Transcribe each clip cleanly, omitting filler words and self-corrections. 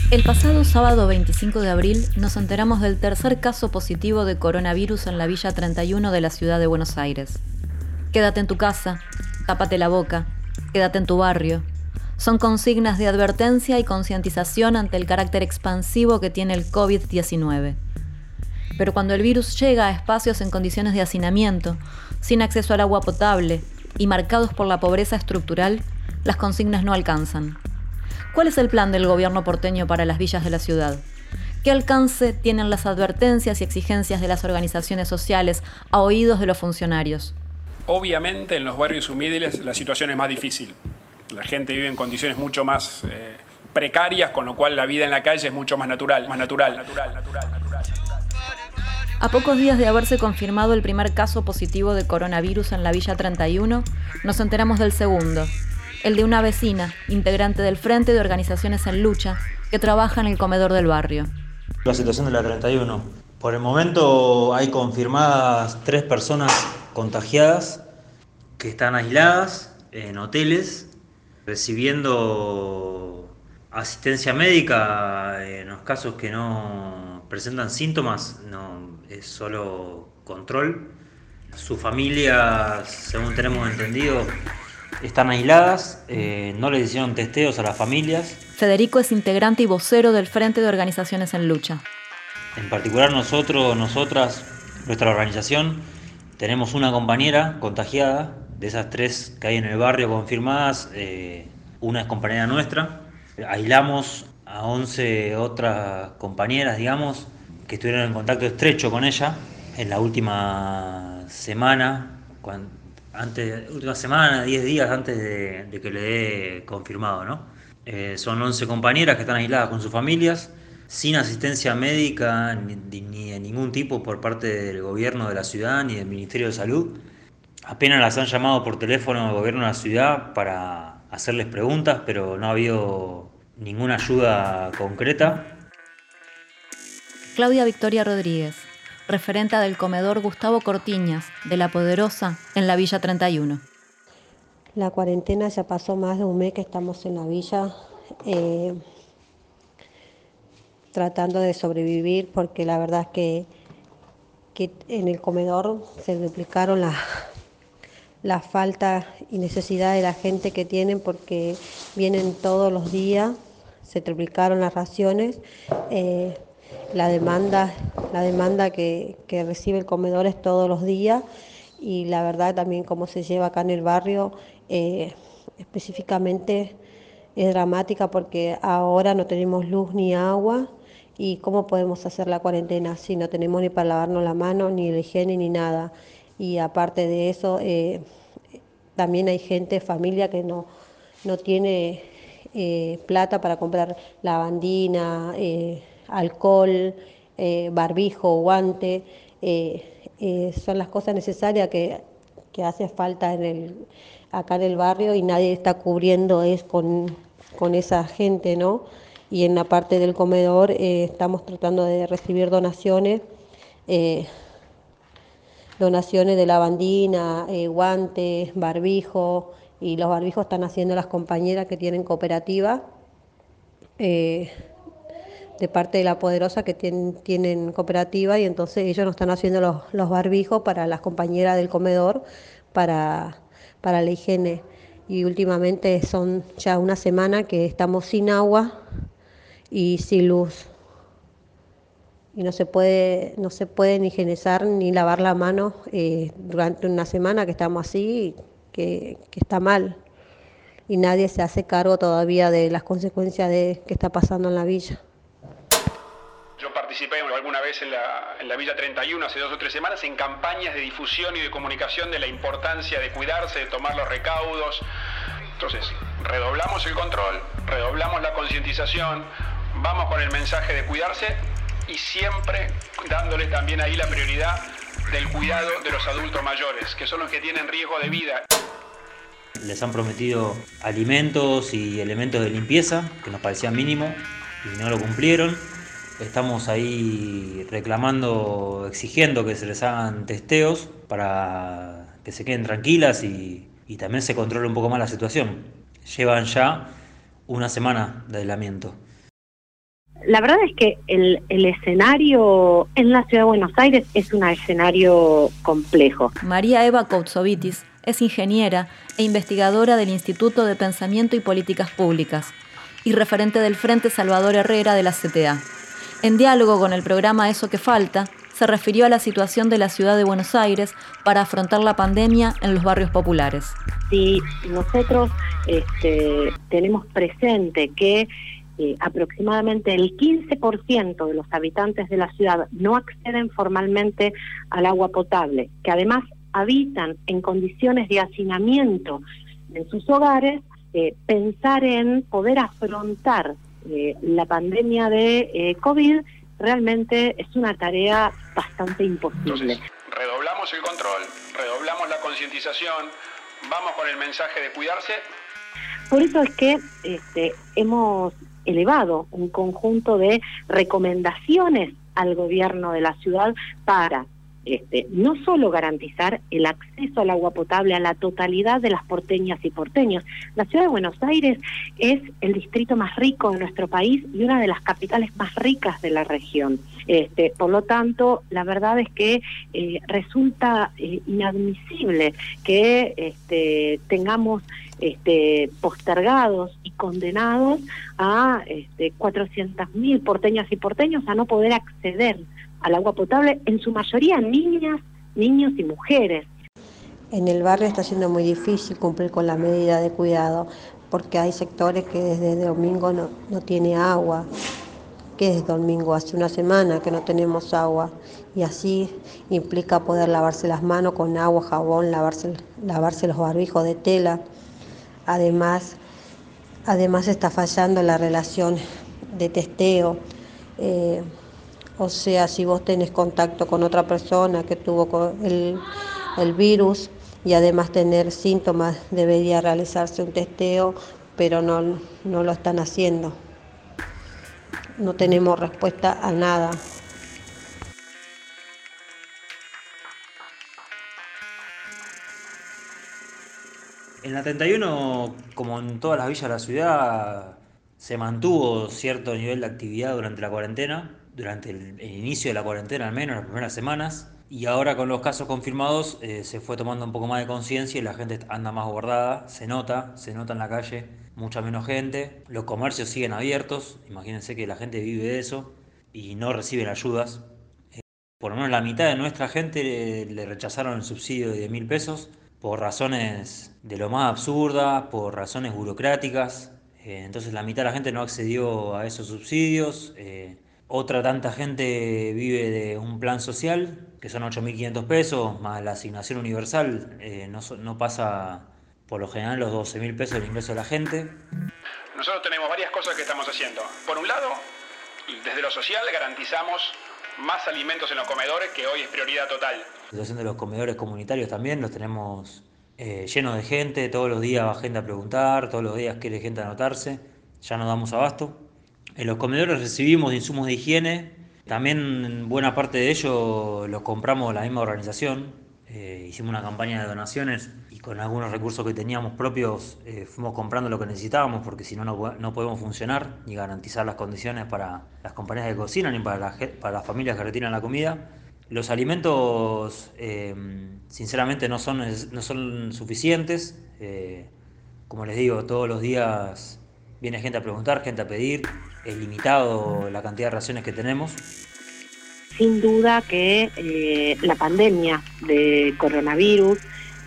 El pasado sábado 25 de abril nos enteramos del tercer caso positivo de coronavirus en la Villa 31 de la ciudad de Buenos Aires. Quédate en tu casa, tápate la boca, quédate en tu barrio. Son consignas de advertencia y concientización ante el carácter expansivo que tiene el COVID-19. Pero cuando el virus llega a espacios en condiciones de hacinamiento, sin acceso al agua potable y marcados por la pobreza estructural, las consignas no alcanzan. ¿Cuál es el plan del gobierno porteño para las villas de la ciudad? ¿Qué alcance tienen las advertencias y exigencias de las organizaciones sociales a oídos de los funcionarios? Obviamente en los barrios humildes la situación es más difícil. La gente vive en condiciones mucho más precarias, con lo cual la vida en la calle es mucho más natural. A pocos días de haberse confirmado el primer caso positivo de coronavirus en la Villa 31, nos enteramos del segundo, el de una vecina, integrante del Frente de Organizaciones en Lucha, que trabaja en el comedor del barrio. La situación de la 31. Por el momento hay confirmadas 3 personas contagiadas que están aisladas en hoteles, recibiendo asistencia médica en los casos que no presentan síntomas, no es solo control. Sus familias, según tenemos entendido, están aisladas, no les hicieron testeos a las familias. Federico es integrante y vocero del Frente de Organizaciones en Lucha. En particular nosotras, nuestra organización, tenemos una compañera contagiada. De esas 3 que hay en el barrio confirmadas, una es compañera nuestra. Aislamos a 11 otras compañeras, digamos, que estuvieron en contacto estrecho con ella en la última semana, 10 días antes de que le dé confirmado, ¿no? Son 11 compañeras que están aisladas con sus familias, sin asistencia médica ni de ningún tipo por parte del gobierno de la ciudad ni del Ministerio de Salud. Apenas las han llamado por teléfono al gobierno de la ciudad para hacerles preguntas, pero no ha habido ninguna ayuda concreta. Claudia Victoria Rodríguez, referenta del comedor Gustavo Cortiñas, de La Poderosa, en la Villa 31. La cuarentena ya pasó más de un mes que estamos en la villa tratando de sobrevivir, porque la verdad es que en el comedor se duplicaron la falta y necesidad de la gente que tienen, porque vienen todos los días, se triplicaron las raciones. La demanda que recibe el comedor es todos los días, y la verdad también cómo se lleva acá en el barrio, específicamente es dramática, porque ahora no tenemos luz ni agua, y cómo podemos hacer la cuarentena si no tenemos ni para lavarnos la mano, ni la higiene, ni nada. Y aparte de eso, también hay gente, familia que no tiene plata para comprar lavandina, alcohol, barbijo, guante. Son las cosas necesarias que hace falta acá en el barrio, y nadie está cubriendo con esa gente, ¿no? Y en la parte del comedor estamos tratando de recibir donaciones de lavandina, guantes, barbijo, y los barbijos están haciendo las compañeras que tienen cooperativa, de parte de La Poderosa, que tienen cooperativa, y entonces ellos nos están haciendo los barbijos para las compañeras del comedor, para la higiene. Y últimamente son ya una semana que estamos sin agua y sin luz. Y no se puede ni higienizar ni lavar la mano durante una semana que estamos así, que está mal. Y nadie se hace cargo todavía de las consecuencias de que está pasando en la villa. Yo participé alguna vez en la Villa 31 hace 2 o 3 semanas en campañas de difusión y de comunicación de la importancia de cuidarse, de tomar los recaudos. Entonces, redoblamos el control, redoblamos la concientización, vamos con el mensaje de cuidarse, y siempre dándole también ahí la prioridad del cuidado de los adultos mayores, que son los que tienen riesgo de vida. Les han prometido alimentos y elementos de limpieza, que nos parecían mínimos, y no lo cumplieron. Estamos ahí reclamando, exigiendo que se les hagan testeos para que se queden tranquilas y también se controle un poco más la situación. Llevan ya una semana de aislamiento. La verdad es que el escenario en la Ciudad de Buenos Aires es un escenario complejo. María Eva Koutsovitis es ingeniera e investigadora del Instituto de Pensamiento y Políticas Públicas y referente del Frente Salvador Herrera de la CTA. En diálogo con el programa Eso que Falta, se refirió a la situación de la Ciudad de Buenos Aires para afrontar la pandemia en los barrios populares. Si nosotros tenemos presente que aproximadamente el 15% de los habitantes de la ciudad no acceden formalmente al agua potable, que además habitan en condiciones de hacinamiento en sus hogares, pensar en poder afrontar la pandemia de COVID realmente es una tarea bastante imposible. Entonces, redoblamos el control, redoblamos la concientización, vamos con el mensaje de cuidarse. Por eso es que hemos elevado un conjunto de recomendaciones al gobierno de la ciudad para no solo garantizar el acceso al agua potable a la totalidad de las porteñas y porteños. La ciudad de Buenos Aires es el distrito más rico de nuestro país y una de las capitales más ricas de la región. Por lo tanto, la verdad es que resulta inadmisible que tengamos postergados y condenados a 400.000 porteñas y porteños a no poder acceder al agua potable, en su mayoría niñas, niños y mujeres. En el barrio está siendo muy difícil cumplir con la medida de cuidado, porque hay sectores que desde domingo no tiene agua, que desde domingo hace una semana que no tenemos agua, y así implica poder lavarse las manos con agua, jabón, lavarse los barbijos de tela. Además está fallando la relación de testeo. O sea, si vos tenés contacto con otra persona que tuvo el virus y además tener síntomas, debería realizarse un testeo, pero no lo están haciendo. No tenemos respuesta a nada. En la 31, como en todas las villas de la ciudad, se mantuvo cierto nivel de actividad durante la cuarentena, durante el inicio de la cuarentena al menos, las primeras semanas, y ahora con los casos confirmados se fue tomando un poco más de conciencia y la gente anda más guardada, se nota en la calle mucha menos gente, los comercios siguen abiertos, imagínense que la gente vive de eso y no reciben ayudas. Por lo menos la mitad de nuestra gente le rechazaron el subsidio de 10.000 pesos por razones de lo más absurdas, por razones burocráticas. Entonces la mitad de la gente no accedió a esos subsidios. Otra tanta gente vive de un plan social, que son 8.500 pesos, más la asignación universal, no pasa por lo general los 12.000 pesos el ingreso de la gente. Nosotros tenemos varias cosas que estamos haciendo. Por un lado, desde lo social garantizamos más alimentos en los comedores, que hoy es prioridad total. La situación de los comedores comunitarios también los tenemos llenos de gente, todos los días va gente a preguntar, todos los días quiere gente a anotarse, ya no damos abasto. En los comedores recibimos insumos de higiene, también buena parte de ellos los compramos la misma organización, hicimos una campaña de donaciones y con algunos recursos que teníamos propios fuimos comprando lo que necesitábamos, porque si no, no podemos funcionar ni garantizar las condiciones para las compañías que cocinan ni para las familias que retiran la comida. Los alimentos sinceramente no son suficientes, como les digo, todos los días viene gente a preguntar, gente a pedir, es limitado la cantidad de raciones que tenemos. Sin duda que la pandemia de coronavirus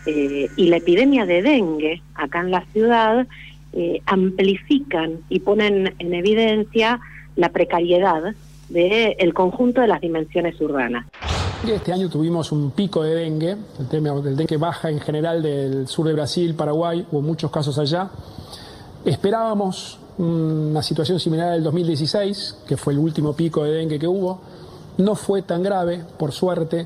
y la epidemia de dengue acá en la ciudad amplifican y ponen en evidencia la precariedad del conjunto de las dimensiones urbanas. Este año tuvimos un pico de dengue, el tema del dengue baja en general del sur de Brasil, Paraguay, hubo muchos casos allá. Esperábamos una situación similar al 2016, que fue el último pico de dengue que hubo. No fue tan grave, por suerte.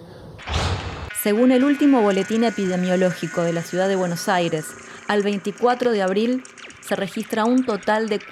Según el último boletín epidemiológico de la Ciudad de Buenos Aires, al 24 de abril se registra un total de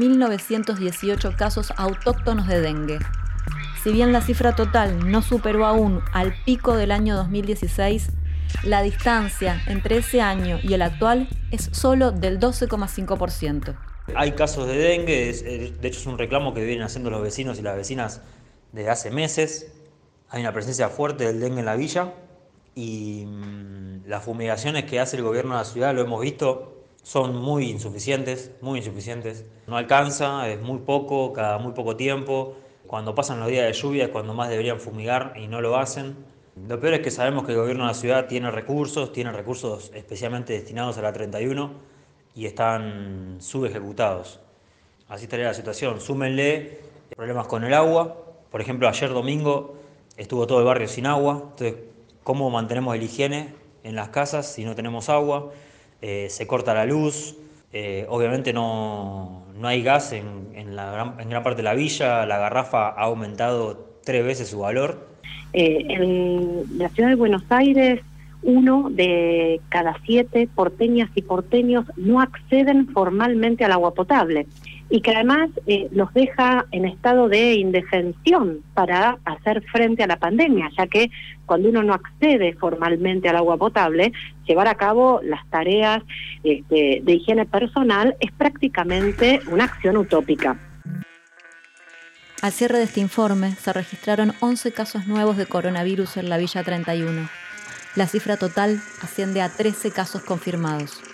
4.918 casos autóctonos de dengue. Si bien la cifra total no superó aún al pico del año 2016, la distancia entre ese año y el actual es solo del 12,5%. Hay casos de dengue, de hecho es un reclamo que vienen haciendo los vecinos y las vecinas desde hace meses. Hay una presencia fuerte del dengue en la villa y las fumigaciones que hace el gobierno de la ciudad, lo hemos visto, son muy insuficientes, muy insuficientes. No alcanza, es muy poco, cada muy poco tiempo. Cuando pasan los días de lluvia es cuando más deberían fumigar y no lo hacen. Lo peor es que sabemos que el gobierno de la ciudad tiene recursos especialmente destinados a la 31 y están subejecutados. Así estaría la situación. Súmenle problemas con el agua. Por ejemplo, ayer domingo estuvo todo el barrio sin agua. Entonces, ¿cómo mantenemos la higiene en las casas si no tenemos agua? Se corta la luz. Obviamente no hay gas en gran parte de la villa. La garrafa ha aumentado 3 veces su valor. En la ciudad de Buenos Aires, 1 de cada 7 porteñas y porteños no acceden formalmente al agua potable y que además los deja en estado de indefensión para hacer frente a la pandemia, ya que cuando uno no accede formalmente al agua potable, llevar a cabo las tareas de higiene personal es prácticamente una acción utópica. Al cierre de este informe, se registraron 11 casos nuevos de coronavirus en la Villa 31. La cifra total asciende a 13 casos confirmados.